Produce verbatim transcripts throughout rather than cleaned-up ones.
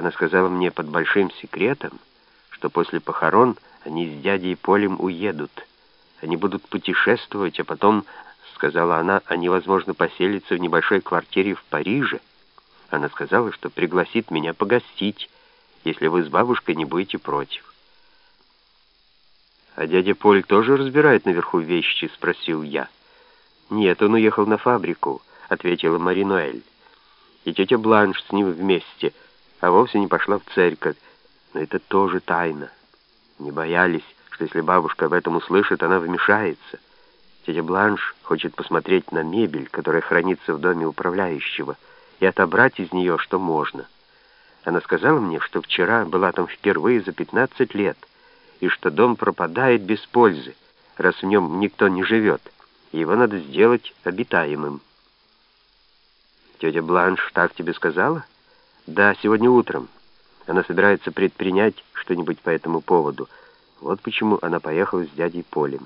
Она сказала мне под большим секретом, что после похорон они с дядей Полем уедут. Они будут путешествовать, а потом, сказала она, они, возможно, поселятся в небольшой квартире в Париже. Она сказала, что пригласит меня погостить, если вы с бабушкой не будете против. «А дядя Поль тоже разбирает наверху вещи?» — спросил я. «Нет, он уехал на фабрику», — ответила Мари-Ноэль. «И тетя Бланш с ним вместе, а вовсе не пошла в церковь. Но это тоже тайна. Не боялись, что если бабушка об этом услышит, она вмешается. Тетя Бланш хочет посмотреть на мебель, которая хранится в доме управляющего, и отобрать из нее, что можно. Она сказала мне, что вчера была там впервые за пятнадцать лет, и что дом пропадает без пользы, раз в нем никто не живет, и его надо сделать обитаемым». «Тетя Бланш так тебе сказала?» «Да, сегодня утром. Она собирается предпринять что-нибудь по этому поводу. Вот почему она поехала с дядей Полем».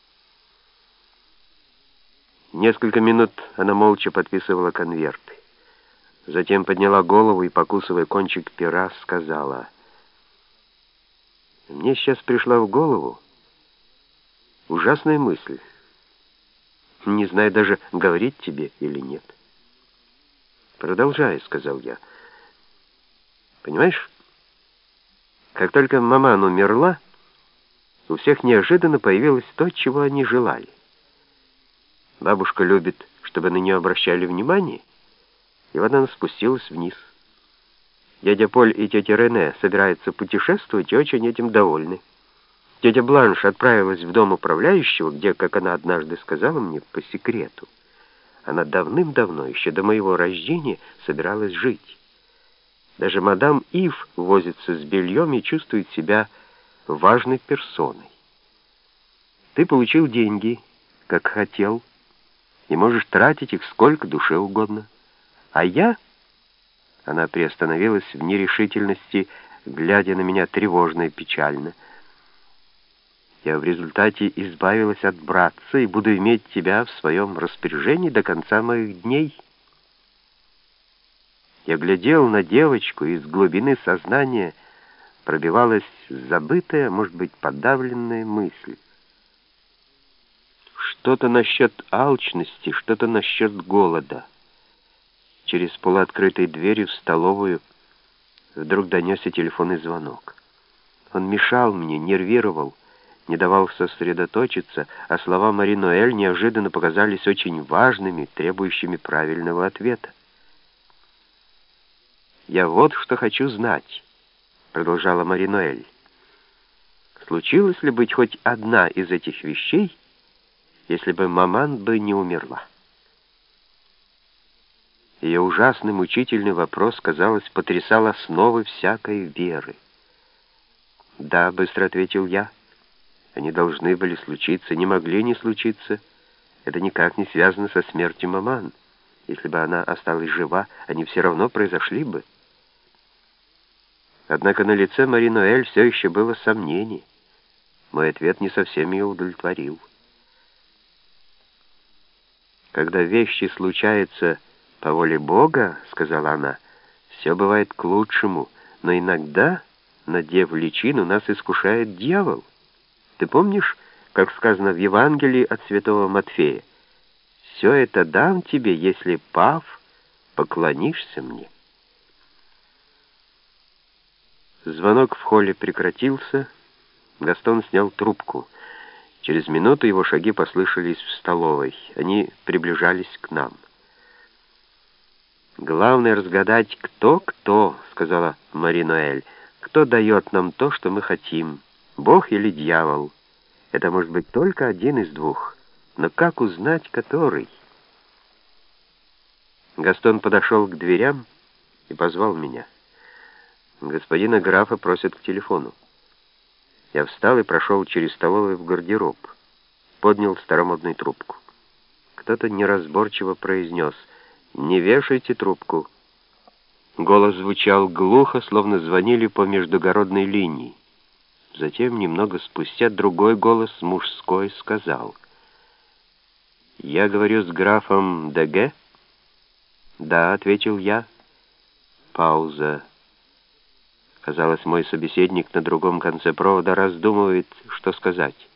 Несколько минут она молча подписывала конверты. Затем подняла голову и, покусывая кончик пера, сказала: «Мне сейчас пришла в голову ужасная мысль. Не знаю даже, говорить тебе или нет». «Продолжай», — сказал я. «Понимаешь, как только маман умерла, у всех неожиданно появилось то, чего они желали. Бабушка любит, чтобы на нее обращали внимание, и вот она спустилась вниз. Дядя Поль и тетя Рене собираются путешествовать и очень этим довольны. Тетя Бланш отправилась в дом управляющего, где, как она однажды сказала мне по секрету, она давным-давно, еще до моего рождения, собиралась жить. Даже мадам Ив возится с бельем и чувствует себя важной персоной. Ты получил деньги, как хотел, и можешь тратить их сколько душе угодно. А я...» Она приостановилась в нерешительности, глядя на меня тревожно и печально. «Я в результате избавилась от братца и буду иметь тебя в своем распоряжении до конца моих дней». Я глядел на девочку, и из глубины сознания пробивалась забытая, может быть, подавленная мысль. Что-то насчет алчности, что-то насчет голода. Через полуоткрытой двери в столовую вдруг донесся телефонный звонок. Он мешал мне, нервировал, не давал сосредоточиться, а слова Мари-Ноэль неожиданно показались очень важными, требующими правильного ответа. «Я вот что хочу знать», — продолжала Мари-Ноэль. «Случилось ли быть хоть одна из этих вещей, если бы маман бы не умерла?» Ее ужасный, мучительный вопрос, казалось, потрясал основы всякой веры. «Да», — быстро ответил я, — «они должны были случиться, не могли не случиться. Это никак не связано со смертью маман. Если бы она осталась жива, они все равно произошли бы». Однако на лице Мари-Ноэль все еще было сомнение. Мой ответ не совсем ее удовлетворил. «Когда вещи случаются по воле Бога, — сказала она, — все бывает к лучшему, но иногда, надев личину, нас искушает дьявол. Ты помнишь, как сказано в Евангелии от святого Матфея: «Все это дам тебе, если, пав, поклонишься мне». Звонок в холле прекратился. Гастон снял трубку. Через минуту его шаги послышались в столовой. Они приближались к нам. «Главное разгадать, кто-кто», — сказала Мари-Ноэль. «Кто дает нам то, что мы хотим, Бог или дьявол? Это может быть только один из двух. Но как узнать, который?» Гастон подошел к дверям и позвал меня. «Господина графа просят к телефону». Я встал и прошел через столовую в гардероб. Поднял старомодную трубку. Кто-то неразборчиво произнес: «Не вешайте трубку». Голос звучал глухо, словно звонили по междугородной линии. Затем, немного спустя, другой голос, мужской, сказал: «Я говорю с графом Деге?» «Да», — ответил я. Пауза. Казалось, мой собеседник на другом конце провода раздумывает, что сказать.